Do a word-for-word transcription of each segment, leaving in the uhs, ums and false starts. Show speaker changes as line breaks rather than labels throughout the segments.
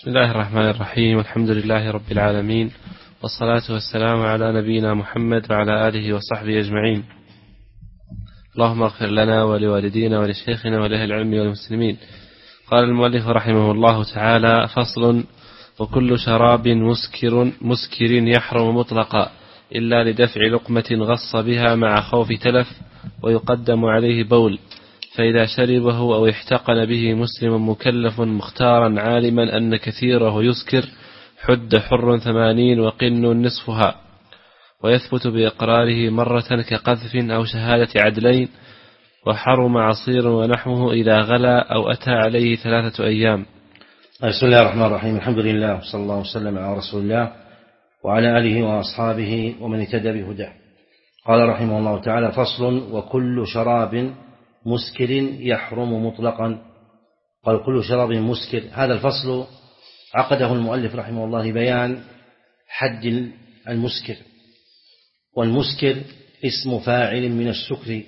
بسم الله الرحمن الرحيم. الحمد لله رب العالمين، والصلاة والسلام على نبينا محمد وعلى آله وصحبه أجمعين. اللهم اغفر لنا ولوالدينا ولشيخنا ولأهل العلم والمسلمين. قال المؤلف رحمه الله تعالى: فصل: وكل شراب مسكر مسكر يحرم مطلقا إلا لدفع لقمة غص بها مع خوف تلف، ويقدم عليه بول، فإذا شربه أو احتقن به مسلم مكلف مختارا عالما أن كثيره يسكر حد حر ثمانين وقن نصفها، ويثبت بإقراره مرة كقذف أو شهادة عدلين، وحرم عصير ونحوه إذا غلا أو أتى عليه ثلاثة أيام.
بسم الله الرحمن الرحيم. الحمد لله وصلى الله وسلم على رسول الله وعلى آله وأصحابه ومن اهتدى بهداه. قال رحمه الله تعالى: فصل: وكل شراب مسكر يحرم مطلقا. قال: كل شراب مسكر. هذا الفصل عقده المؤلف رحمه الله بيان حد المسكر، والمسكر اسم فاعل من السكر،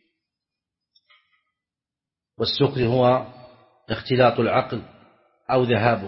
والسكر هو اختلاط العقل أو ذهابه.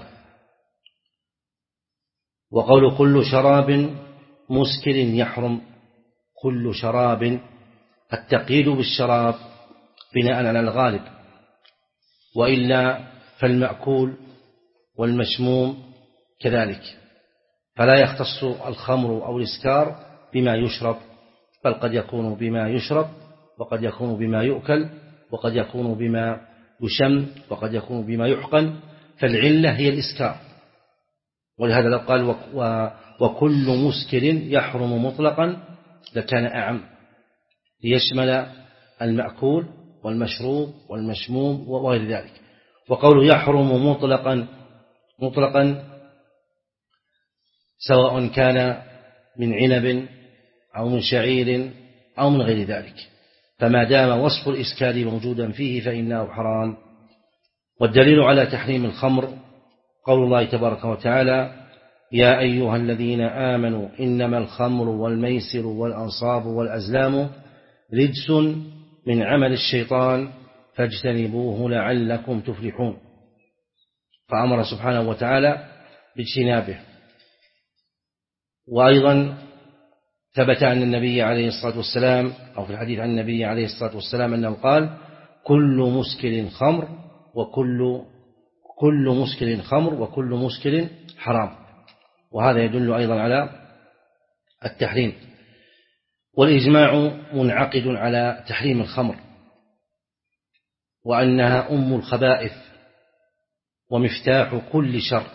وقول كل شراب مسكر يحرم، كل شراب التقييد بالشراب بناء على الغالب، وإلا فالمأكول والمشموم كذلك، فلا يختص الخمر أو الإسكار بما يشرب، بل قد يكون بما يشرب، وقد يكون بما يؤكل، وقد يكون بما يشم، وقد يكون بما يحقن، فالعلة هي الإسكار. ولهذا لو قال وكل مسكر يحرم مطلقا لكان أعم، ليشمل المأكول والمشروب والمشموم وغير ذلك. وقوله يحرم مطلقا، مطلقا سواء كان من عنب أو من شعير أو من غير ذلك، فما دام وصف الإسكار موجودا فيه فإنه حرام. والدليل على تحريم الخمر قول الله تبارك وتعالى: يا أيها الذين آمنوا إنما الخمر والميسر والأنصاب والأزلام رجس من عمل الشيطان فاجتنبوه لعلكم تفلحون، فأمر سبحانه وتعالى باجتنابه. وأيضا ثبت أن النبي عليه الصلاة والسلام، أو في الحديث عن النبي عليه الصلاة والسلام أنه قال: كل مسكر خمر وكل كل مسكر خمر وكل مسكر حرام. وهذا يدل أيضا على التحريم. والإجماع منعقد على تحريم الخمر، وأنها أم الخبائث ومفتاح كل شر.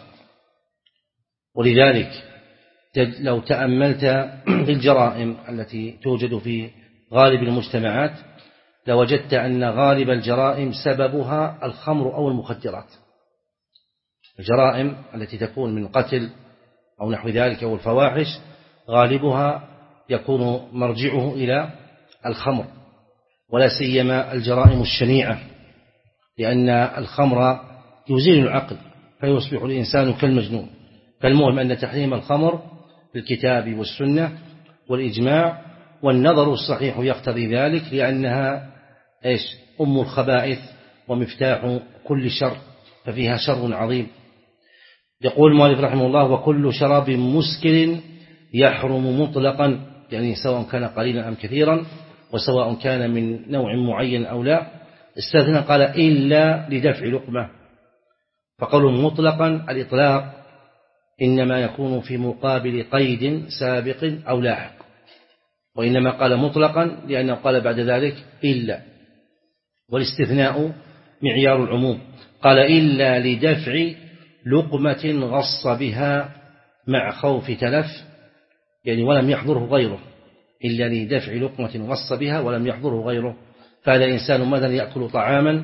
ولذلك لو تأملت الجرائم التي توجد في غالب المجتمعات لوجدت أن غالب الجرائم سببها الخمر أو المخدرات. الجرائم التي تكون من قتل أو نحو ذلك أو الفواحش غالبها يكون مرجعه إلى الخمر، ولا سيما الجرائم الشنيعة، لأن الخمر يزيل العقل فيصبح الإنسان كالمجنون. فالمهم أن تحريم الخمر بالكتاب والسنة والإجماع، والنظر الصحيح يقتضي ذلك، لأنها إيش؟ أم الخبائث ومفتاح كل شر، ففيها شر عظيم. يقول المؤلف رحمه الله: وكل شراب مسكر يحرم مطلقا، يعني سواء كان قليلا أم كثيرا، وسواء كان من نوع معين أو لا. استثنى قال: إلا لدفع لقمة. فقوله مطلقا الإطلاق إنما يكون في مقابل قيد سابق أو لاحق، وإنما قال مطلقا لأنه قال بعد ذلك إلا، والاستثناء معيار العموم. قال: إلا لدفع لقمة غص بها مع خوف تلف، يعني ولم يحضره غيره، إلا لدفع لقمة غص بها ولم يحضره غيره. فهذا إنسان مثلا يأكل طعاما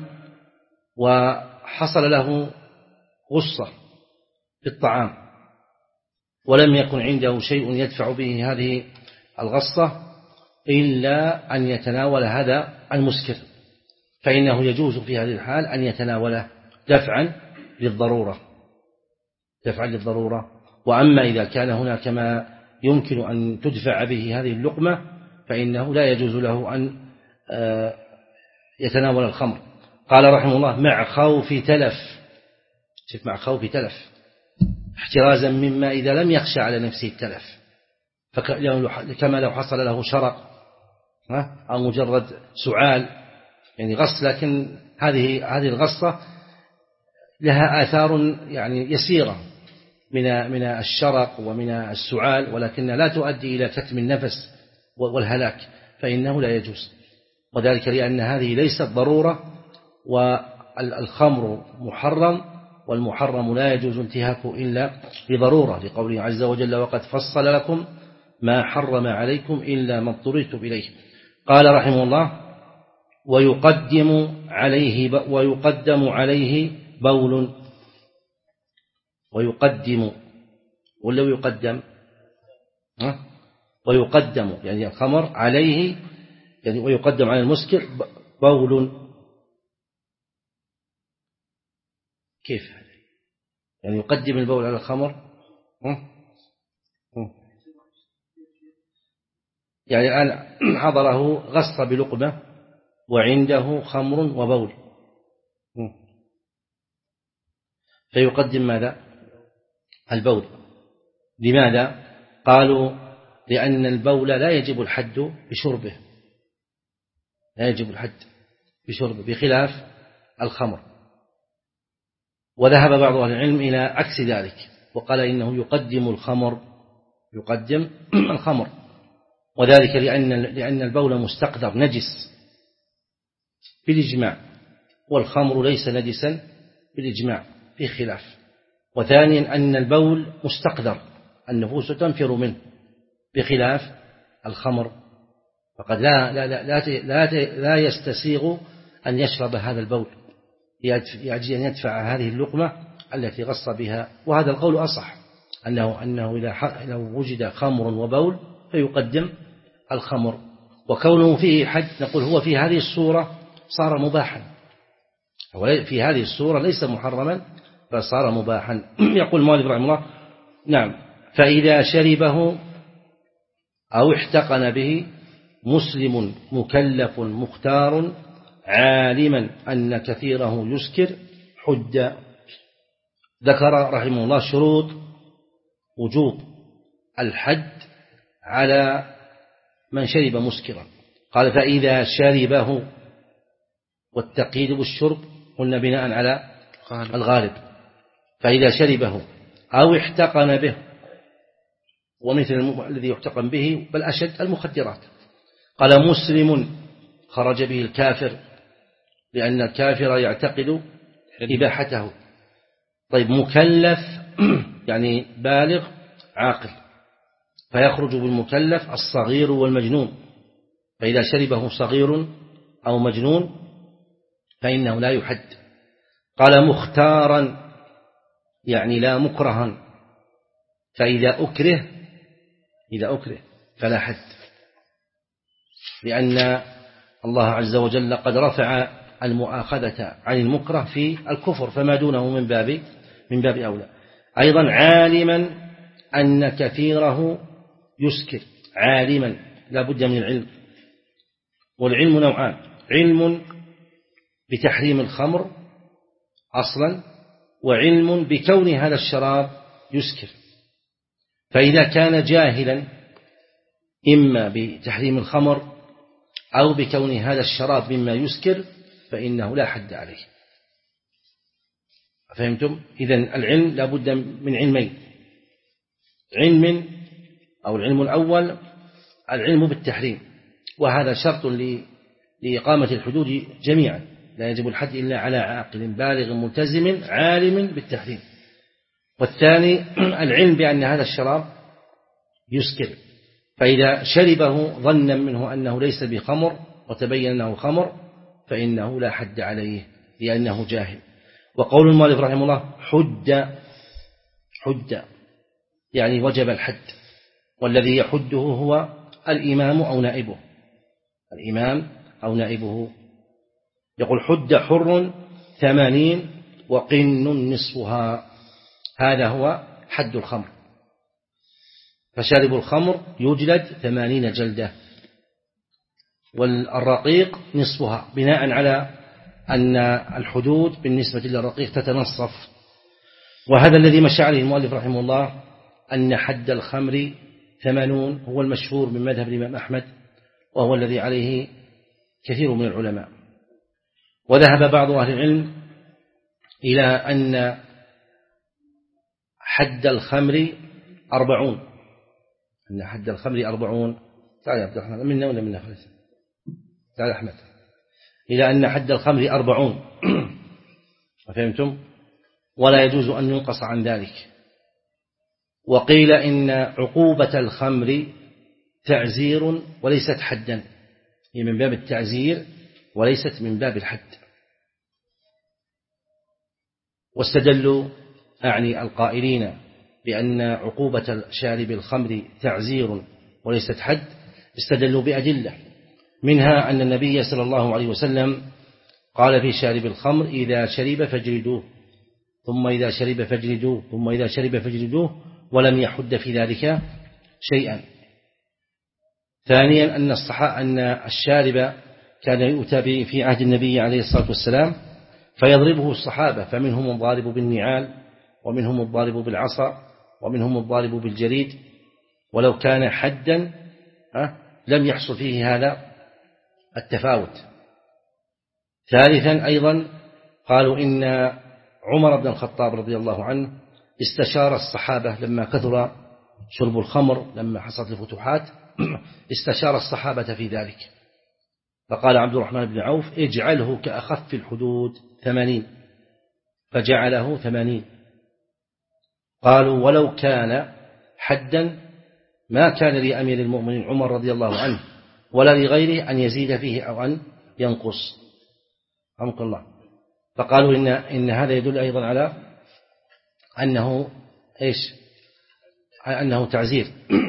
وحصل له غصة في الطعام ولم يكن عنده شيء يدفع به هذه الغصة إلا أن يتناول هذا المسكر، فإنه يجوز في هذه الحال أن يتناوله دفعا للضرورة، دفعا للضرورة. وأما إذا كان هناك ما يمكن أن تدفع به هذه اللقمة فإنه لا يجوز له أن يتناول الخمر. قال رحمه الله: مع خوف تلف. شوف، مع خوف تلف، احترازا مما إذا لم يخشى على نفسه التلف، كما لو حصل له شرق أو مجرد سعال يعني غص، لكن هذه هذه الغصة لها آثار يعني يسيرة من من الشرق ومن السعال، ولكنها لا تؤدي إلى كتم النفس والهلاك، فإنه لا يجوز. وذلك لأن هذه ليست ضرورة، والخمر محرم، والمحرم لا يجوز انتهاكه إلا بضرورة، لقوله عز وجل وقد فصل لكم ما حرم عليكم إلا ما اضطررتم إليه. قال رحمه الله ويقدم عليه ويقدم عليه بول، ويقدم ولا يقدم ها ويقدم يعني الخمر عليه يعني ويقدم على المسكر بول. كيف يعني يقدم البول على الخمر؟ يعني الآن حضره غص بلقمة وعنده خمر وبول، فيقدم ماذا؟ البول. لماذا؟ قالوا لأن البول لا يجب الحد بشربه، لا يجب الحد بشربه بخلاف الخمر. وذهب بعض أهل العلم إلى عكس ذلك، وقال إنه يقدم الخمر يقدم الخمر، وذلك لأن لأن البول مستقذر نجس بالإجماع، والخمر ليس نجسا بالإجماع في خلاف. وثانيا أن البول مستقذر النفوس تنفر منه بخلاف الخمر، فقد لا لا لا لا, لا يستسيغ أن يشرب هذا البول، يعجز أن يدفع هذه اللقمة التي غص بها. وهذا القول أصح، أنه أنه إذا لو وجد خمر وبول فيقدم الخمر، وكونه فيه حد نقول هو في هذه الصورة صار مباحا، في هذه الصورة ليس محرما بل صار مباحا. يقول مالك رحمه الله نعم فإذا شربه أو احتقن به مسلم مكلف مختار عالما أن كثيره يسكر حد. ذكر رحمه الله شروط وجوب الحد على من شرب مسكرا. قال فإذا شربه، والتقييد بالشرب قلنا بناء على الغالب، فإذا شربه أو احتقن به، ومثل الذي يحتقن به بل أشد المخدرات. قال مسلم خرج به الكافر، لأن الكافر يعتقد إباحته. طيب مكلف يعني بالغ عاقل، فيخرج بالمكلف الصغير والمجنون، فإذا شربه صغير أو مجنون فإنه لا يحد. قال مختارا يعني لا مكرها، فإذا أكره إذا أكره فلا حد، لأن الله عز وجل قد رفع المؤاخذة عن المكره في الكفر، فما دونه من باب من باب أولى. أيضا عالما أن كثيره يسكر، عالما لا بد من العلم، والعلم نوعان: علم بتحريم الخمر أصلا، وعلم بكون هذا الشراب يسكر. فإذا كان جاهلا إما بتحريم الخمر أو بكون هذا الشراب مما يسكر فإنه لا حد عليه. فهمتم؟ إذن العلم لا بد من علمين: علم أو العلم الأول العلم بالتحريم، وهذا شرط لإقامة الحدود جميعا، لا يجب الحد إلا على عاقل بالغ ملتزم عالم بالتحريم. والثاني العلم بأن هذا الشراب يسكر، فإذا شربه ظنا منه أنه ليس بخمر وتبين أنه خمر فإنه لا حد عليه لأنه جاهل. وقول المؤلف رحمه الله حد حد يعني وجب الحد، والذي يحده هو الإمام أو نائبه، الإمام أو نائبه. يقول حد حر ثمانين وقن نصفها، هذا هو حد الخمر. فشارب الخمر يجلد ثمانين جلدة، والرقيق نصفها، بناء على أن الحدود بالنسبة للرقيق تتنصف. وهذا الذي مشى عليه المؤلف رحمه الله أن حد الخمر ثمانون هو المشهور من مذهب الإمام أحمد، وهو الذي عليه كثير من العلماء. وذهب بعض أهل العلم إلى أن حد الخمر أربعون، أن حد الخمر أربعون. تعال يا عبد الرحمن، منا ولا منا خالد؟ تعال أحمد. إلى أن حد الخمر أربعون، فهمتم؟ ولا يجوز أن ينقص عن ذلك. وقيل إن عقوبة الخمر تعزير وليست حدا، هي من باب التعزير وليست من باب الحد. واستدلوا أعني القائلين بأن عقوبة شارب الخمر تعزير وليست حد، استدلوا بأدلة، منها أن النبي صلى الله عليه وسلم قال في شارب الخمر: إذا شرب فاجلدوه، ثم إذا شرب فاجلدوه، ثم إذا شرب فاجلدوه، ولم يحد في ذلك شيئا. ثانيا أن الصحابة أن الشارب كان يؤتى به في عهد النبي عليه الصلاة والسلام فيضربه الصحابة، فمنهم الضارب بالنعال، ومنهم الضارب بالعصا، ومنهم الضارب بالجريد، ولو كان حدا لم يحصل فيه هذا التفاوت. ثالثا أيضا قالوا إن عمر بن الخطاب رضي الله عنه استشار الصحابة لما كثر شرب الخمر، لما حصلت الفتوحات استشار الصحابة في ذلك، فقال عبد الرحمن بن عوف: اجعله كأخف الحدود ثمانين، فجعله ثمانين. قالوا: ولو كان حدا ما كان لأمير المؤمنين عمر رضي الله عنه ولا لغيره أن يزيد فيه أو أن ينقص. رحمك الله. فقالوا إن, إن هذا يدل أيضا على أنه إيش؟ أنه تعزير.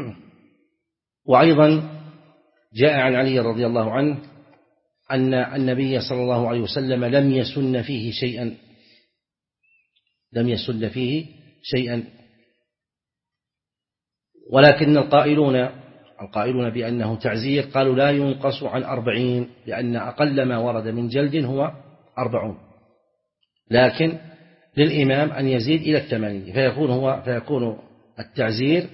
وأيضا جاء عن علي رضي الله عنه أن النبي صلى الله عليه وسلم لم يسن فيه شيئا، لم يسن فيه شيئا. ولكن القائلون القائلون بأنه تعزير قالوا لا ينقص عن أربعين، لأن أقل ما ورد من جلد هو أربعون، لكن للإمام أن يزيد إلى الثمانين، فيكون هو فيكون التعزير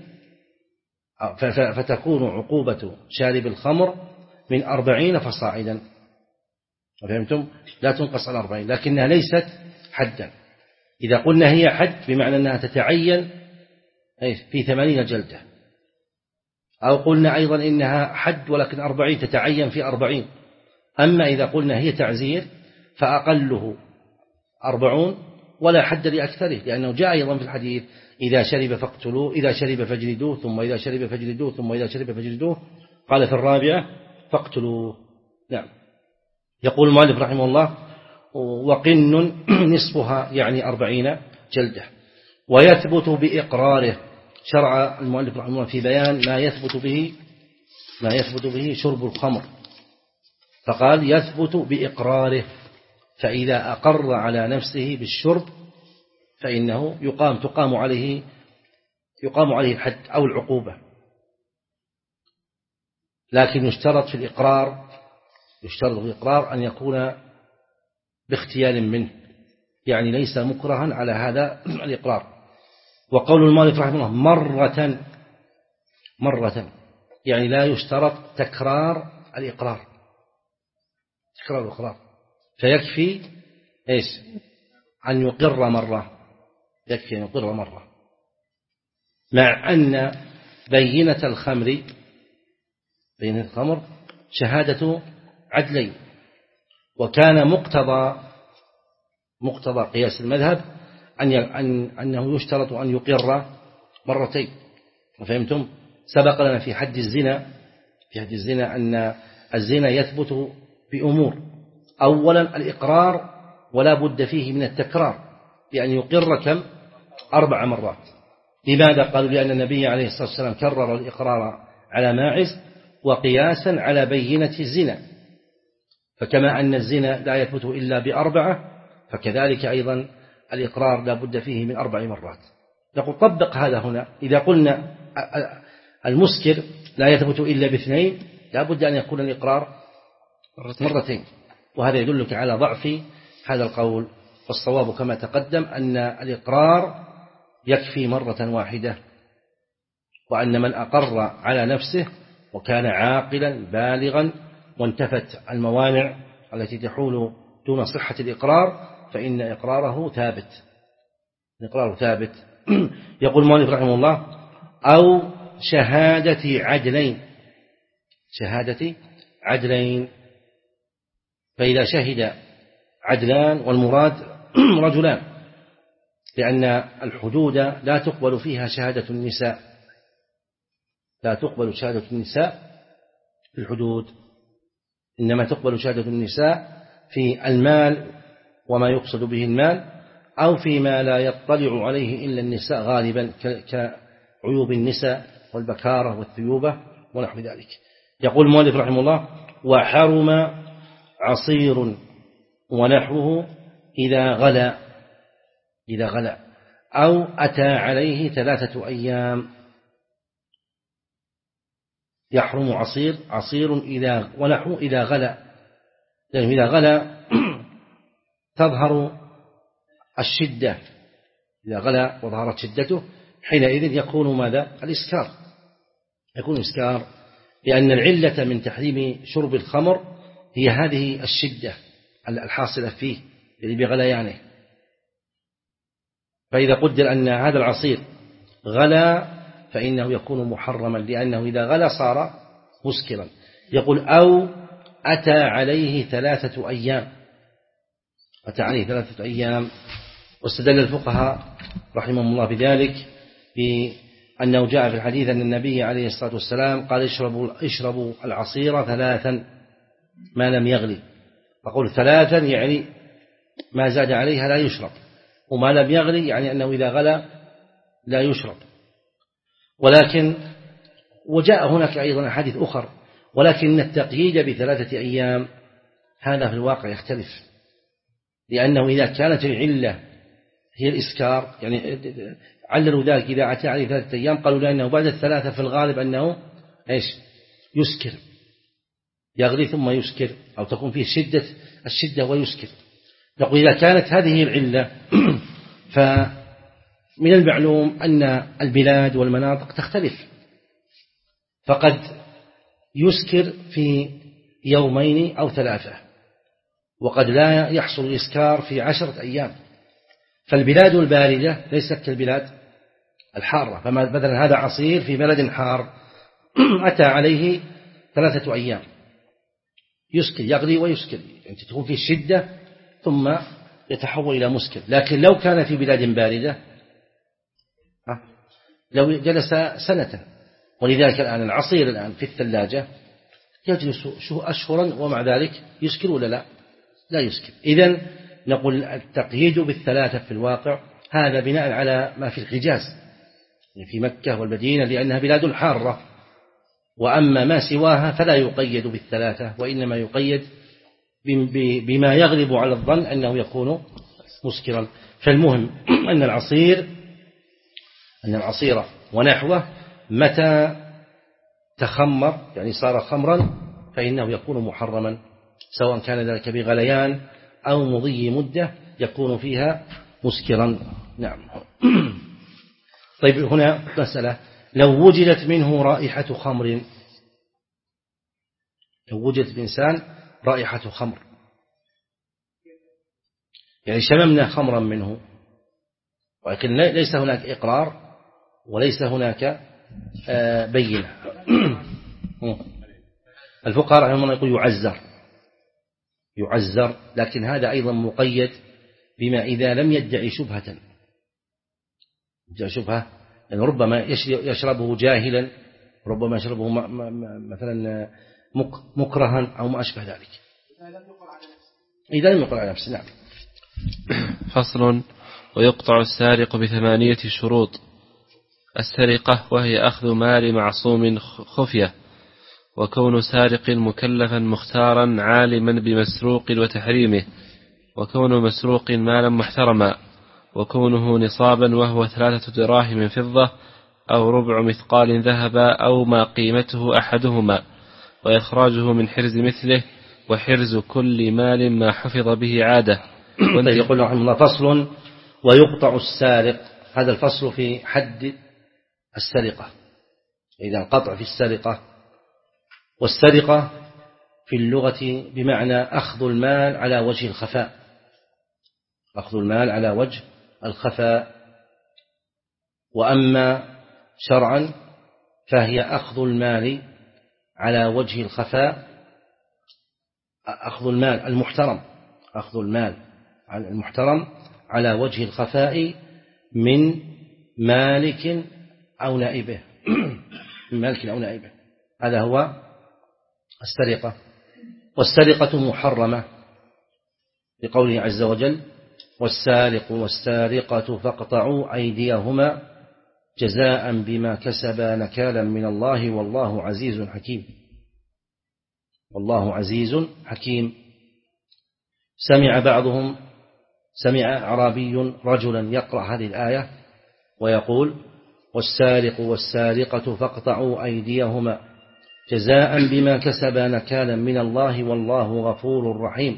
فتكون عقوبة شارب الخمر من أربعين فصاعدا. فهمتم؟ لا تنقص عن أربعين، لكنها ليست حدا. إذا قلنا هي حد بمعنى أنها تتعين في ثمانين جلدة، أو قلنا أيضا إنها حد ولكن أربعين تتعين في أربعين. أما إذا قلنا هي تعزير فأقله أربعون ولا حد لأكثره، لأنه جاء أيضا في الحديث: إذا شرب فاقتلوه، إذا شرب فاجلدوه، ثم إذا شرب فاجلدوه، ثم إذا شرب فاجلدوه، قال في الرابعة فاقتلوه. نعم. يقول المؤلف رحمه الله: وقن نصفها يعني أربعين جلدة. ويثبت بإقراره. شرع المؤلف رحمه الله في بيان ما يثبت به ما يثبت به شرب الخمر، فقال: يثبت بإقراره، فإذا أقر على نفسه بالشرب فإنه يقام تقام عليه يقام عليه الحد أو العقوبة. لكن يشترط في الإقرار يشترط في الإقرار أن يكون باختيار منه، يعني ليس مكرها على هذا الإقرار. وقول المؤلف رحمه الله: مرة مرة يعني لا يشترط تكرار الإقرار تكرار الإقرار فيكفي إيش؟ أن يقر مرة، يكفي أن يقر مرة، مع أن بينة الخمر بينة الخمر شهادة عدلين، وكان مقتضى مقتضى قياس المذهب أن أن أنه يشترط أن يقر مرتين. فهمتم؟ سبق لنا في حد الزنا في حد الزنا أن الزنا يثبت بأمور: أولا الإقرار، ولا بد فيه من التكرار، بأن يقر كم؟ أربع مرات. لماذا؟ قالوا: لأن النبي عليه الصلاة والسلام كرر الإقرار على ماعز وقياسا على بينة الزنا، فكما أن الزنا لا يثبت إلا بأربعة فكذلك أيضا الإقرار لا بد فيه من أربع مرات. نقول طبق هذا هنا. إذا قلنا المسكر لا يثبت إلا باثنين لا بد أن يكون الإقرار مرتين، وهذا يدلك على ضعف هذا القول. والصواب كما تقدم أن الإقرار يكفي مرة واحدة، وأن من أقر على نفسه وكان عاقلا بالغا وانتفت الموانع التي تحول دون صحة الإقرار فإن إقراره ثابت، إقراره ثابت. يقول المؤلف رحمه الله: أو شهادة عدلين، شهادة عدلين، فإذا شهد عدلان والمراد رجلان، لأن الحدود لا تقبل فيها شهادة النساء، لا تقبل شهادة النساء في الحدود، إنما تقبل شهادة النساء في المال وما يقصد به المال، أو فيما لا يطلع عليه إلا النساء غالبا كعيوب النساء والبكارة والثيوبة ونحو ذلك. يقول المؤلف رحمه الله: وحرم عصير ونحوه إذا غلا، إذا غلا أو أتى عليه ثلاثة أيام. يحرم عصير عصير إذا ونحوه إذا غلا، لأنه إذا غلا تظهر الشدة، إذا غلا وظهرت شدته حينئذ يكون ماذا؟ الإسكار، يكون إسكار، لأن العلة من تحريم شرب الخمر هي هذه الشدة الحاصلة فيه يعني بغليانه. فإذا قدر أن هذا العصير غلا فإنه يكون محرما، لأنه إذا غلا صار مسكرا. يقول: أو أتى عليه ثلاثة أيام، أتى عليه ثلاثة أيام. واستدل الفقهاء رحمهم الله بذلك بأنه جاء في الحديث أن النبي عليه الصلاة والسلام قال: اشربوا, اشربوا العصير ثلاثا ما لم يغلي. فقول ثلاثا يعني ما زاد عليها لا يشرب، وما لم يغلي يعني أنه إذا غلى لا يشرب. ولكن وجاء هناك أيضا حديث أخر، ولكن التقييد بثلاثة أيام هذا في الواقع يختلف، لأنه إذا كانت العلة هي الإسكار يعني عللوا ذلك إذا أتى عليه ثلاثة أيام، قالوا لأنه بعد الثلاثة في الغالب أنه إيش؟ يسكر، يغلي ثم يسكر، أو تكون فيه شدة الشدة ويسكر. نقول إذا كانت هذه العلة فمن المعلوم أن البلاد والمناطق تختلف، فقد يسكر في يومين أو ثلاثة، وقد لا يحصل الإسكار في عشرة أيام. فالبلاد الباردة ليست كالبلاد الحارة، فمثلا هذا عصير في بلد حار أتى عليه ثلاثة أيام يسكر، يغلي ويسكر، يعني تكون فيه شدة ثم يتحول إلى مسكر. لكن لو كان في بلاد باردة لو جلس سنة، ولذلك الآن العصير الآن في الثلاجة يجلس أشهرا ومع ذلك يسكر ولا لا؟ لا يسكر. إذن نقول التقييد بالثلاثة في الواقع هذا بناء على ما في الحجاز يعني في مكة والمدينة، لأنها بلاد حارة، وأما ما سواها فلا يقيد بالثلاثة، وإنما يقيد بما يغلب على الظن أنه يكون مسكرا. فالمهم أن العصير أن العصير ونحوه متى تخمر يعني صار خمرا فإنه يكون محرما، سواء كان ذلك بغليان أو مضي مدة يكون فيها مسكرا. نعم. طيب هنا مسألة: لو وجدت منه رائحة خمر، لو وجدت بإنسان رائحة خمر يعني شممنا خمرا منه، ولكن ليس هناك إقرار وليس هناك بينة. الفقهاء رحمهم الله يقول يعزر، يعزر، لكن هذا أيضا مقيد بما إذا لم يدعي شبهة، يدعي شبهة يعني ربما يشربه جاهلا، ربما يشربه مثلا مكرها أو ما أشبه ذلك، إذا لم يقل على نفسه. نعم.
فصل: ويقطع السارق بثمانية شروط: السرقة وهي أخذ مال معصوم خفية، وكون سارق مكلفا مختارا عالما بمسروق وتحريمه، وكون مسروق مالا محترما، وكونه نصابا وهو ثلاثة دراهم فضة أو ربع مثقال ذهبا أو ما قيمته أحدهما، وإخراجه من حرز مثله، وحرز كل مال ما حفظ به عادة.
يقول رحمه الله: فصل: ويقطع السارق هذا الفصل في حد السرقة. إذا القطع في السرقة. والسرقة في اللغة بمعنى أخذ المال على وجه الخفاء، أخذ المال على وجه الخفاء. وأما شرعا فهي أخذ المال على وجه الخفاء، أخذ المال المحترم، أخذ المال المحترم على وجه الخفاء من مالك أو نائبه من مالك أو نائبه. هذا هو السرقة. والسرقة محرمة بقوله عز وجل: والسارق والسارقة فاقطعوا أيديهما جزاء بما كسبا نكالا من الله والله عزيز حكيم. والله عزيز حكيم. سمع بعضهم سمع أعرابي رجلا يقرأ هذه الآية ويقول: والسارق والسارقة فاقطعوا أيديهما جزاء بما كسبا نكالا من الله والله غفور رحيم.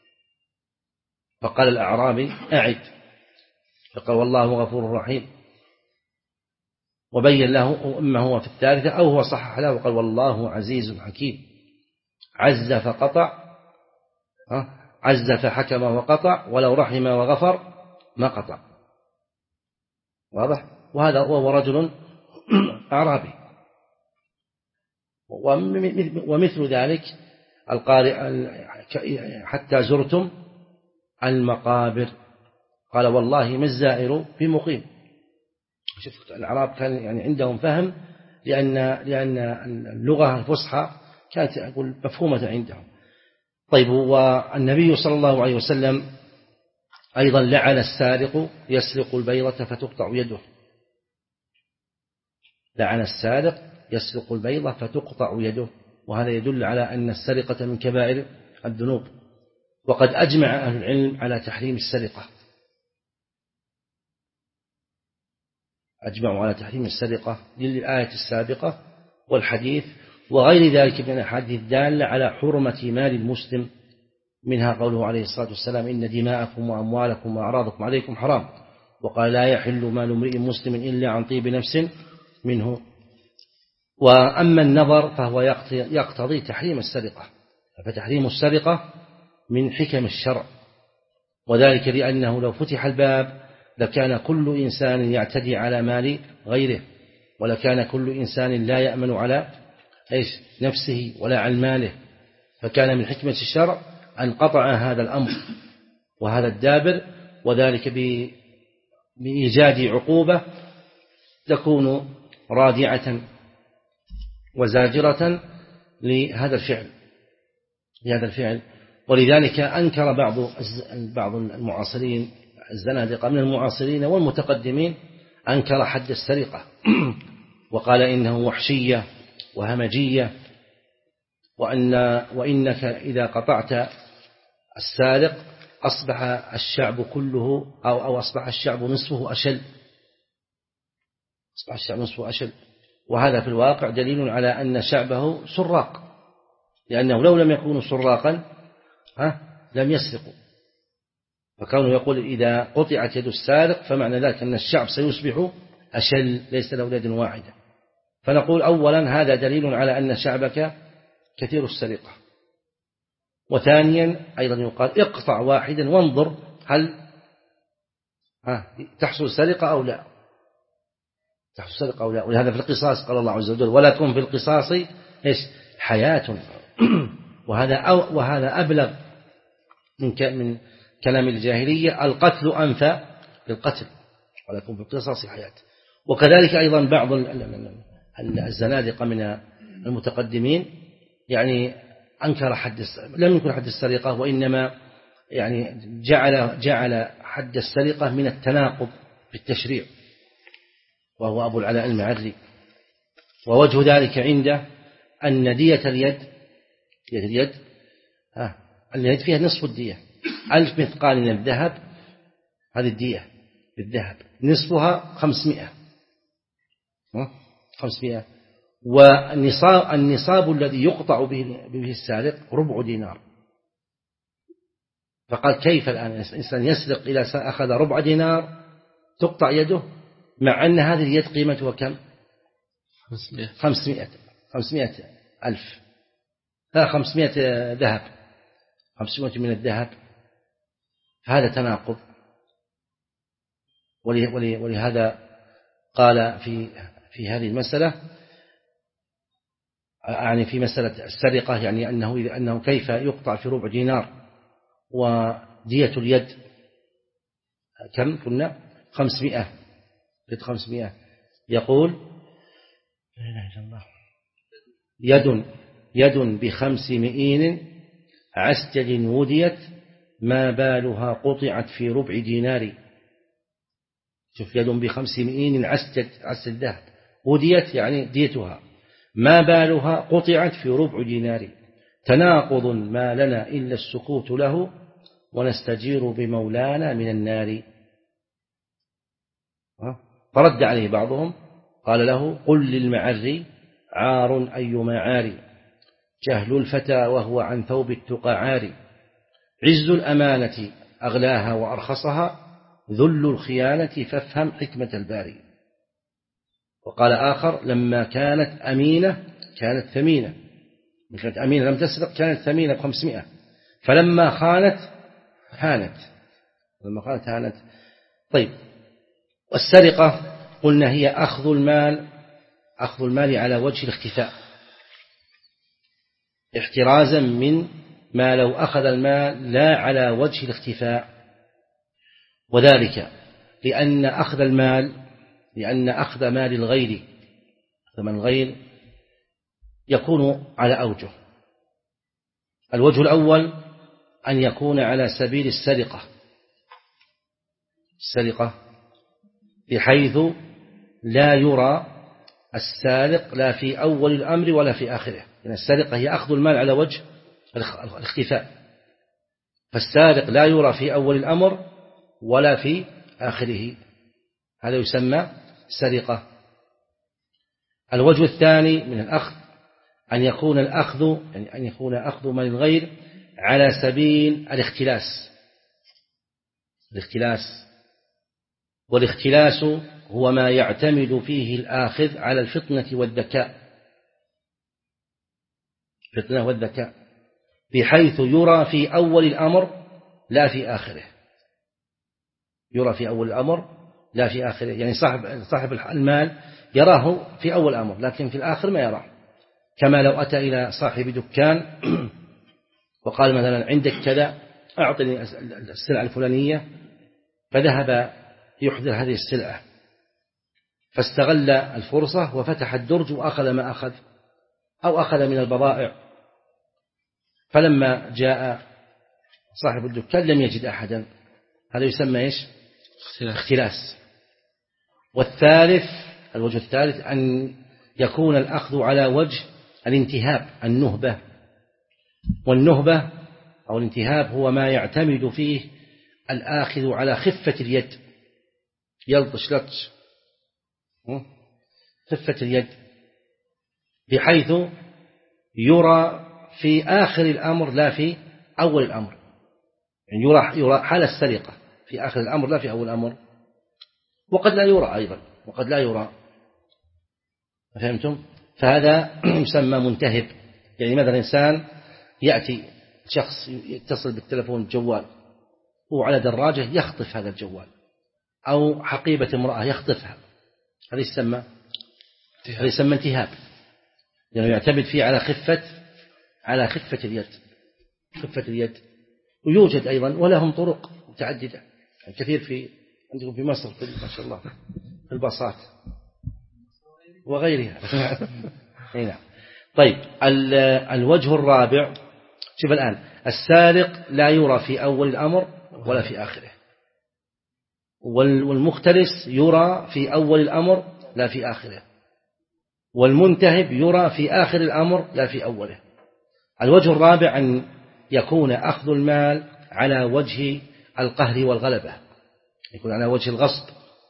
فقال الأعرابي: أعد. فقال: والله غفور رحيم. وبين له إما هو في الثالثة أو هو صحح له وقال: والله عزيز حكيم. عز فقطع، عز فحكم وقطع، ولو رحم وغفر ما قطع. واضح؟ وهذا هو رجل أعرابي. ومثل ذلك القارئ: حتى زرتم المقابر، قال: والله ما الزائر بمقيم. شوف الأعراب كان يعني عندهم فهم، لأن لأن اللغة الفصحى كانت أقول مفهومة عندهم. طيب، والنبي صلى الله عليه وسلم أيضا لعن السارق يسرق البيضة فتقطع يده. لعن السارق يسرق البيضة فتقطع يده، وهذا يدل على أن السرقة من كبائر الذنوب. وقد أجمع أهل العلم على تحريم السرقة، أجمعوا على تحريم السرقة للآية السابقة والحديث وغير ذلك من الأحاديث الدالة على حرمة مال المسلم، منها قوله عليه الصلاة والسلام: إن دماءكم وأموالكم وأعراضكم عليكم حرام. وقال: لا يحل مال امرئ مسلم إلا عن طيب نفس منه. وأما النظر فهو يقتضي تحريم السرقة، فتحريم السرقة من حكم الشرع، وذلك لأنه لو فتح الباب لكان كل إنسان يعتدي على مال غيره، ولكان كل إنسان لا يأمن على إيش نفسه ولا عن ماله، فكان من حكمة الشرع أن قطع هذا الأمر وهذا الدابر، وذلك بإيجاد عقوبة تكون رادعة وزاجرة لهذا الفعل لهذا الفعل ولذلك أنكر بعض بعض المعاصرين الزنادقة من المعاصرين والمتقدمين، أنكر حد السرقة وقال إنه وحشية وهمجية، وأن وإنك إذا قطعت السارق أصبح الشعب كله أو أو أصبح الشعب نصفه أشل أصبح الشعب نصفه أشل وهذا في الواقع دليل على أن شعبه سراق، لأنه لو لم يكونوا سراقا ها لم يسرقوا. فكونه يقول إذا قطعت يد السارق فمعنى ذلك أن الشعب سيصبح أشل ليس له يد واحدة. فنقول أولا هذا دليل على أن شعبك كثير السرقة، وثانيا أيضا يقال اقطع واحدا وانظر هل ها تحصل سرقة أو لا تحصل سرقة أو لا. ولهذا في القصاص قال الله عز وجل: ولكم في القصاص إيش حياة. وهذا أو وهذا أبلغ من من كلام الجاهلية: القتل أنفى للقتل، ولكم في القصاص حياة. وكذلك أيضا بعض الزنادقة من المتقدمين يعني أنكر حد لم يكن حد السرقة، وإنما يعني جعل جعل حد السرقة من التناقض بالتشريع، وهو أبو العلاء المعري. ووجه ذلك عنده أن دية اليد دية اليد ها اليد فيها نصف الدية، ألف مثقال من الذهب، هذه الدية بالذهب نصفها خمسمائة خمسمائة والنصاب النصاب الذي يقطع به به السارق ربع دينار. فقال: كيف الآن الإنسان يسرق إلى أخذ ربع دينار تقطع يده؟ مع أن هذه اليد قيمتها كم؟
خمسمائة
خمسمائة خمسمائة ألف، لا خمسمائة ذهب، خمسمائة من الذهب. هذا تناقض. ولهذا قال في في هذه المسألة، يعني في مسألة السرقة، يعني أنه أنه كيف يقطع في ربع دينار ودية اليد كم كنا؟ خمسمائة قد خمسمائة. يقول يد يد بخمس مئين عسجل وديت ما بالها قطعت في ربع دينار. شوف، يد بخمس مئين عسجل عسجل ذهب وديت يعني ديتها، ما بالها قطعت في ربع دينار، تناقض ما لنا إلا السكوت له ونستجير بمولانا من النار. فرد عليه بعضهم قال له قل للمعري عار أيما عار، جهل الفتى وهو عن ثوب التقى عار، عز الأمانة أغلاها وأرخصها، ذل الخيانة فافهم حكمة الباري. وقال آخر لما كانت أمينة كانت ثمينة، كانت أمينة لم تسرق كانت ثمينة بخمسمائة، فلما خانت هانت، لما خانت هانت. طيب، والسرقة قلنا هي أخذ المال أخذ المال على وجه الاختفاء، احترازا من ما لو أخذ المال لا على وجه الاختفاء. وذلك لأن أخذ المال لأن أخذ مال الغير ثمن الغير يكون على أوجه. الوجه الأول أن يكون على سبيل السرقة السرقة بحيث لا يرى السارق لا في أول الأمر ولا في آخره. يعني السرقة هي أخذ المال على وجه الاختفاء، فالسارق لا يرى في أول الأمر ولا في آخره، هذا يسمى سرقة. الوجه الثاني من الأخذ أن يكون الأخذ يعني أن يكون أخذ مال الغير على سبيل الاختلاس الاختلاس والاختلاس هو ما يعتمد فيه الآخذ على الفطنة والذكاء الفطنة والذكاء بحيث يرى في أول الأمر لا في آخره يرى في أول الأمر لا في آخره. يعني صاحب صاحب المال يراه في أول الأمر لكن في الآخر ما يراه. كما لو أتى إلى صاحب دكان وقال مثلا عندك كذا أعطني السلعة الفلانية، فذهب يحضر هذه السلعة فاستغل الفرصة وفتح الدرج وأخذ ما أخذ أو أخذ من البضائع، فلما جاء صاحب الدكان لم يجد أحدا، هذا يسمى إيش؟ اختلاس. والثالث الوجه الثالث أن يكون الأخذ على وجه الانتهاب النهبة، والنهبة أو الانتهاب هو ما يعتمد فيه الآخذ على خفة اليد، يلطش لطش خفة اليد بحيث يرى في آخر الأمر لا في أول الأمر. يعني يرى, يرى حال السرقة في آخر الأمر لا في أول الأمر، وقد لا يرى أيضا وقد لا يرى. فهمتم؟ فهذا يسمى منتهب. يعني مثلا إنسان يأتي شخص يتصل بالتلفون الجوال وعلى دراجة يخطف هذا الجوال، أو حقيبة امرأة يخطفها، هذا يسمى هذا يسمى انتهاب، لأنه يعني يعتمد فيه على خفة على خفة اليد خفة اليد. ويوجد أيضا ولهم طرق متعددة كثير في عندكم في مصر في ما شاء الله في الباصات وغيرها. هنا طيب، الوجه الرابع، شوف الآن السارق لا يرى في أول الأمر ولا في آخره، والمختلس يرى في أول الأمر لا في آخره، والمنتهب يرى في آخر الأمر لا في أوله. الوجه الرابع أن يكون أخذ المال على وجه القهر والغلبة، يكون على وجه الغصب،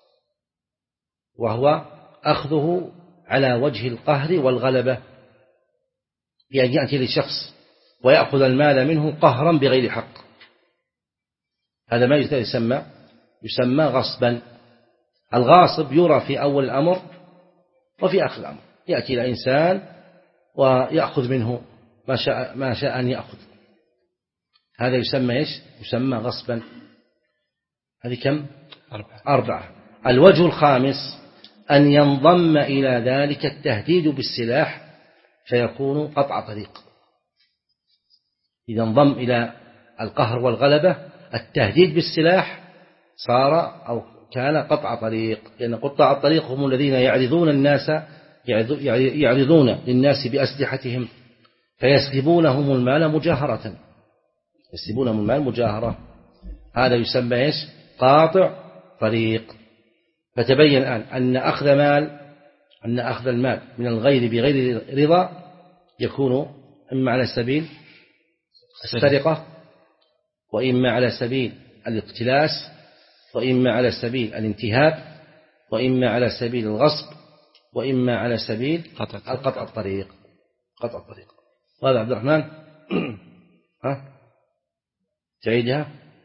وهو أخذه على وجه القهر والغلبة، بأن يأتي لشخص ويأخذ المال منه قهرا بغير حق، هذا ما يسمى يسمى غصبا. الغاصب يرى في أول الأمر وفي آخر الأمر، يأتي إلى إنسان ويأخذ منه ما شاء, ما شاء أن يأخذ، هذا يسمى إيش؟ يسمى غصبا. هذه كم؟ أربعة. أربعة. الوجه الخامس أن ينضم إلى ذلك التهديد بالسلاح فيكون قطع طريق. إذا انضم إلى القهر والغلبة التهديد بالسلاح صار أو كان قطع طريق، لأن قطاع الطريق هم الذين يعرضون الناس يعرضون للناس بأسلحتهم فيسلبونهم المال مجاهرة، يسلبونهم المال مجاهرة، هذا يسمى إيش؟ قاطع طريق. فتبين الآن أن أخذ مال أن أخذ المال من الغير بغير رضا يكون إما على سبيل السرقة، وإما على سبيل الاقتلاس، وإما على سبيل الانتهاب، وإما على سبيل الغصب، وإما على سبيل القطع الطريق. قطع الطريق. وهذا عبد الرحمن ها تعيدها.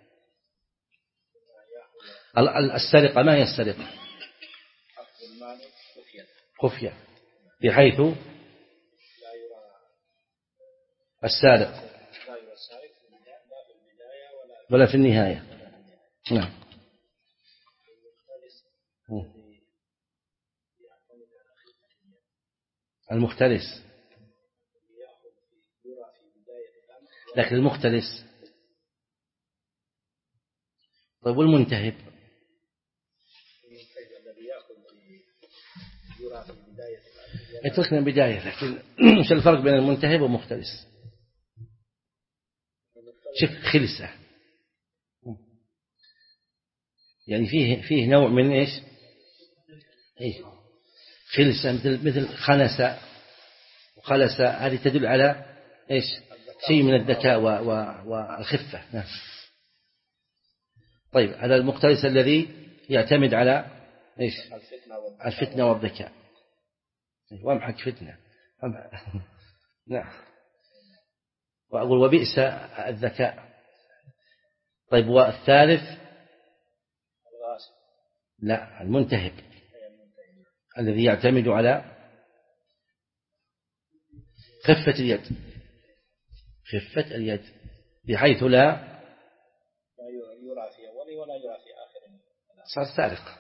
السرقة ما هي السرقة؟ خفية، بحيث السارق ولا في النهاية. نعم. المختلس، لكن المختلس. طيب والمنتهب؟ اتركنا بداية، لكن مش الفرق بين المنتهب والمختلس؟ شوف خلسة، يعني فيه فيه نوع من ايش؟ ايه خلسة، مثل مثل خنسة وخلسة، هذه تدل على ايش؟ شيء من الذكاء والخفة. نعم. طيب هذا المختلس الذي يعتمد على ايش؟ الفتنة والذكاء. وامحك فتنة. نعم. وأقول وبئس الذكاء. طيب والثالث؟ لا، المنتهب الذي يعتمد على خفة اليد، خفة اليد بحيث لا
يرى في أوله ولا يرى في آخره،
صار سارق،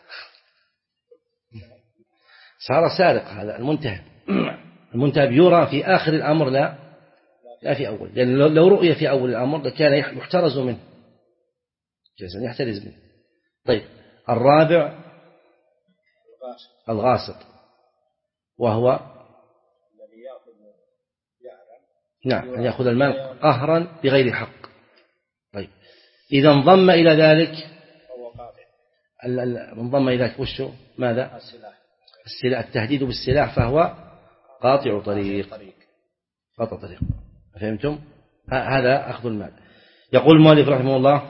صار سارق. هذا المنتهب. المنتهب يرى في آخر الأمر لا لا في أول، لأن يعني لو رؤية في أول الأمر لكان يحترز منه، جزاً يحترز منه. طيب الرابع الغاصب، وهو
الذي يأخذ
نعم أن يأخذ المال قهرا بغير حق. طيب إذا انضم إلى ذلك انضم إلى ذلك وشه ماذا؟ السلاح، التهديد بالسلاح، فهو قاطع طريق، قاطع طريق. فهمتم؟ هذا أخذ المال. يقول المؤلف رحمه الله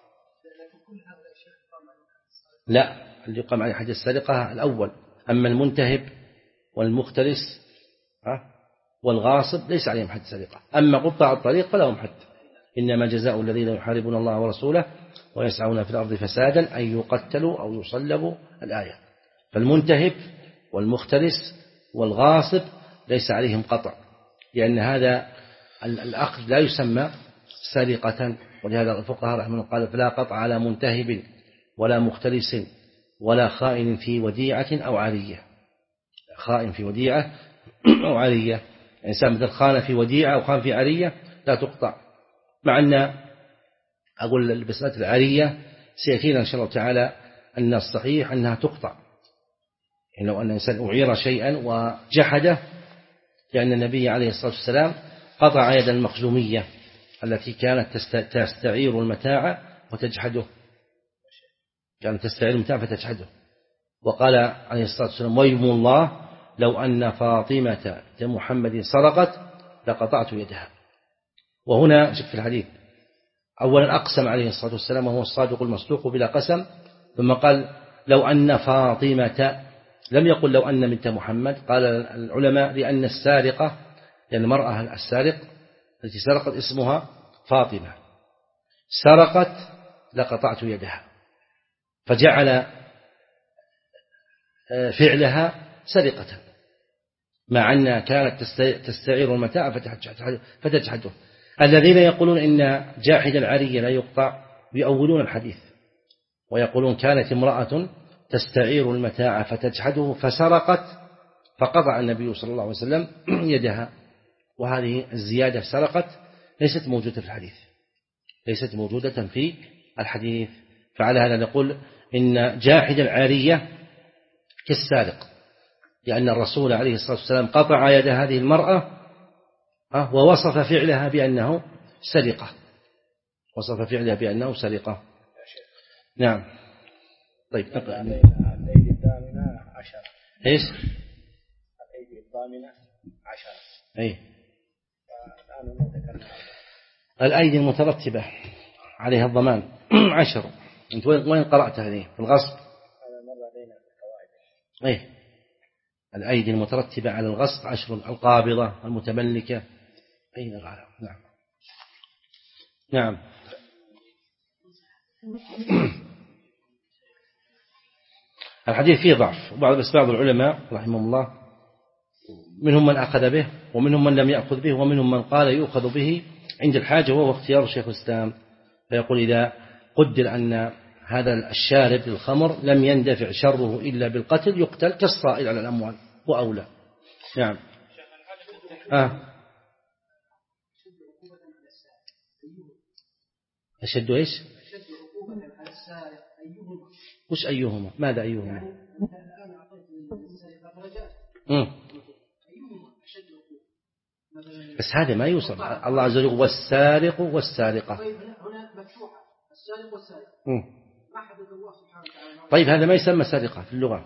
لا، اللي يقام عليه حد السرقة الأول، أما المنتهب والمختلس والغاصب ليس عليهم حد السرقة. أما قطاع الطريق فلهم حد. إنما جزاء الذين يحاربون الله ورسوله ويسعون في الأرض فسادا أن يقتلوا أو يصلبوا، الآية. فالمنتهب والمختلس والغاصب ليس عليهم قطع، لأن هذا الأخذ لا يسمى سرقة. ولهذا الفقهاء رحمه الله قال فلا قطع على منتهب ولا مختلس ولا خائن في وديعة أو عارية. خائن في وديعة أو عارية، إنسان مثل خان في وديعة أو خان في عارية لا تقطع. مع أن أقول البسمات العارية سيأتينا إن شاء الله تعالى أن الصحيح أنها تقطع، يعني لو أن إنسان أعير شيئا وجحده، لأن النبي عليه الصلاة والسلام قطع يد المخزومية التي كانت تستعير المتاع وتجحده، كانت تستعير المتاع فتجحده. وقال عليه الصلاة والسلام ويم الله لو أن فاطمة محمد سرقت لقطعت يدها. وهنا شوف في الحديث أولا أقسم عليه الصلاة والسلام وهو الصادق المصدوق بلا قسم، ثم قال لو أن فاطمة، لم يقل لو أن بنت محمد. قال العلماء لأن السارقة، لأن المرأة السارق التي سرقت اسمها فاطمة، سرقت لقطعت يدها، فجعل فعلها سرقة، مع أنها كانت تستعير المتاع فتجحده. الذين يقولون إن جاحد العارية لا يقطع يؤولون الحديث ويقولون كانت امرأة تستعير المتاع فتجحده فسرقت فقطع النبي صلى الله عليه وسلم يدها، وهذه الزيادة سرقت ليست موجودة في الحديث، ليست موجودة في الحديث. فعلى هذا نقول إن جاحد العارية كالسارق، لأن الرسول عليه الصلاة والسلام قطع يد هذه المرأة ووصف فعلها بأنه سرقة، وصف فعلها بأنه سرقة. نعم. طيب
الأيدي الضامنة عشرة.
إيش؟
الأيدي الضامنة عشرة.
أي. الأيدي المترتبة عليها الضمان عشر. أنت وين قرأت هذه؟ في الغصب.
هذا مر علينا في القواعد.
أي. الأيدي المترتبة على الغصب عشر، القابضة المتملكة. أين الغالب؟ نعم. نعم. الحديث فيه ضعف، وبعض بس بعض العلماء رحمه الله منهم من أخذ به ومنهم من لم يأخذ به ومنهم من قال يؤخذ به عند الحاجة، وهو اختيار شيخ الإسلام. فيقول إذا قدر أن هذا الشارب للخمر لم يندفع شره إلا بالقتل يقتل كالصائل على الأموال وأولى. نعم. آه. أشد إيش؟ وش أيهما؟ ماذا أيهما؟ مم. بس هذا ما يوصل. الله عز وجل والسارق والسارقة. طيب هذا ما يسمى سرقة في اللغة.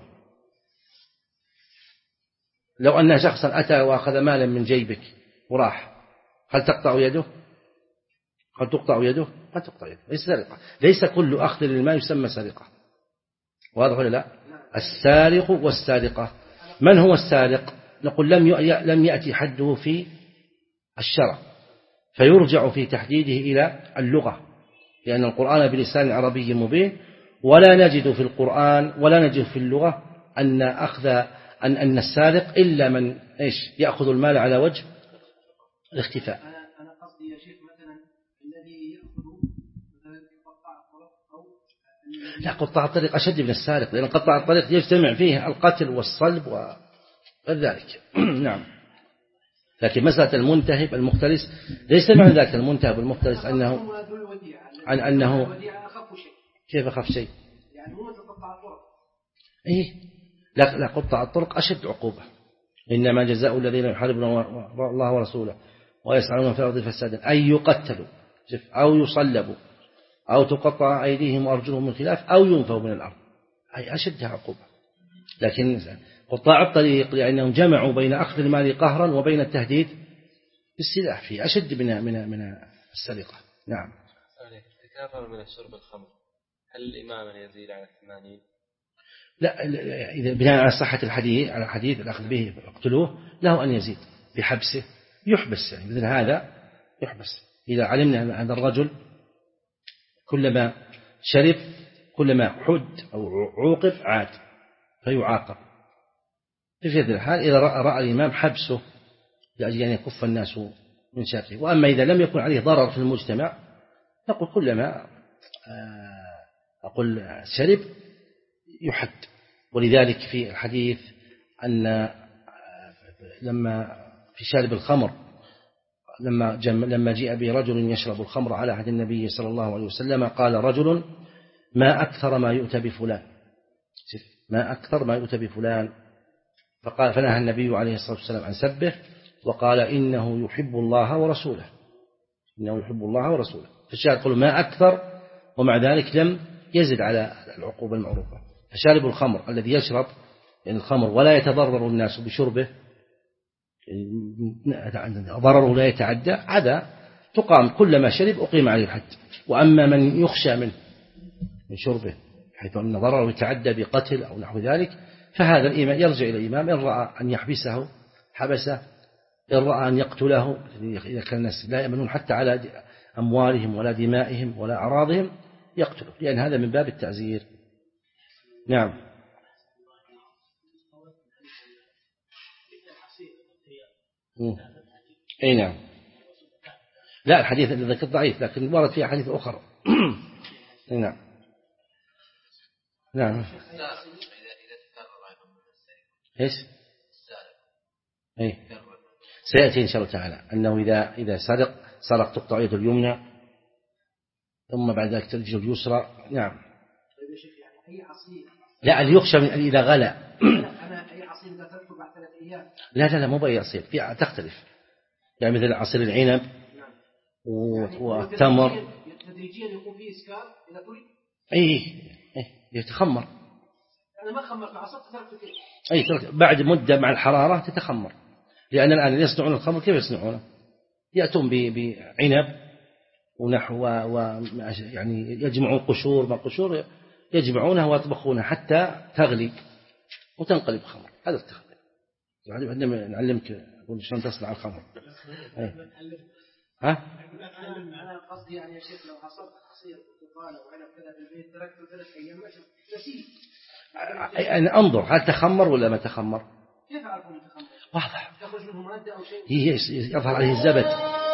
لو أن شخصا أتى وأخذ مالا من جيبك وراح، هل تقطع يده؟ هل تقطع يده؟ ما تقطع يده. ليس سرقة. ليس كل أخذ للمال يسمى سرقة. واضح ولا لا؟ السارق والسارقة. من هو السارق؟ نقول لم لم يأتي حده في الشرع، فيرجع في تحديده إلى اللغة، لأن القرآن بلسان عربي مبين، ولا نجد في القرآن ولا نجد في اللغة أن أخذ أن أن السارق إلا من إيش يأخذ المال على وجه الاختفاء.
أنا قصدي يا شيخ مثلا الذي يأخذ مثلا قطاع الطريق أو
لا، قطاع الطريق أشد من السارق، لأن قطاع الطريق يجتمع فيه القتل والصلب وذلك. نعم. لكن مسألة المنتهب المختلس ليس معنى ذلك المنتهب المختلس أنه عن أنه كيف أخف شيء؟
يعني هو قطاع الطرق.
إيه لا لا، قطاع الطرق أشد عقوبة. إنما جزاء الذين يحاربون الله ورسوله ويسعون في الأرض فسادا أن يقتلوا أو يصلبوا أو تقطع أيديهم وأرجلهم من خلاف أو ينفوا من الأرض، أي أشدها عقوبة. لكن قطاع الطريق لأنهم جمعوا بين أخذ المال قهرا وبين التهديد بالسلاح في أشد من من من السرقة. نعم.
تكرر من شرب الخمر، هل الإمام يزيد على ثمانين؟
لا، إذا بناء على صحة الحديث على حديث الأخذ به اقتلوه له أن يزيد بحبسه، يحبس يعني مثل هذا يحبس. إذا علمنا أن هذا الرجل كلما شرب كلما حد أو عوقب عاد فيعاقب. في هذه الحال إذا رأى الإمام حبسه لأجل أن يكف الناس من شره. وأما إذا لم يكن عليه ضرر في المجتمع نقول كلما أقول شرب يحد. ولذلك في الحديث أن لما في شارب الخمر لما لما جاء به رجل يشرب الخمر على عهد النبي صلى الله عليه وسلم قال رجل ما أكثر ما يؤتى بفلان، ما أكثر ما يؤتى بفلان، فقال فنهى النبي عليه الصلاة والسلام عن سبه وقال إنه يحب الله ورسوله، إنه يحب الله ورسوله. فالشاهد قالوا ما أكثر، ومع ذلك لم يزد على العقوبة المعروفة. فشارب الخمر الذي يشرب يعني الخمر ولا يتضرر الناس بشربه، ضرره لا يتعدى، عدا تقام كلما شرب أقيم عليه الحد. وأما من يخشى منه من شربه حيث أن ضرره يتعدى بقتل أو نحو ذلك، فهذا الإمام يرجع إلى الإمام إن رأى أن يحبسه حبسه، إن رأى أن يقتله إذا كان الناس لا يأمنون حتى على أموالهم ولا دمائهم ولا أعراضهم يقتله، لأن هذا من باب التعزير. نعم. أي نعم. لا الحديث الذي ذكرت ضعيف لكن ورد فيه حديث أخرى. أي نعم. نعم. إيش؟ أي سيأتي إن شاء الله تعالى أنه إذا إذا سرق سرق تقطع يده اليمنى ثم بعد ذلك ترجل اليسرى. نعم. لا اللي يخشى من إذا غلا.
أنا أي عصير إذا تركته بعد ثلاث أيام.
لا لا لا مو بأي عصير في تختلف يعني مثل عصير العنب والتمر
تدريجيا يكون فيه إسكار إذا تريد.
أي يتخمر.
أنا ما خمرت العصير تركته كيف؟
أي ترك بعد مدة مع الحرارة تتخمر لأن الآن يصنعون الخمر كيف يصنعونه؟ يأتون بعنب ونحو و يعني يجمعون قشور ما قشور يجمعونها ويطبخونها حتى تغلي وتنقلب خمر. هذا التخمير. عندما نعلمك شلون تصنع الخمر. ها؟
أنا قصدي يعني يا شيخ لو عصرت عصير برتقال وعنب كذا في البيت تركته ثلاث أيام ماشي نسيت.
أنا أنظر هل تخمر ولا ما تخمر؟
كيف أعرف أنه تخمر؟
واضح.
تخرج منه مادة أو شيء؟
يظهر عليه الزبد.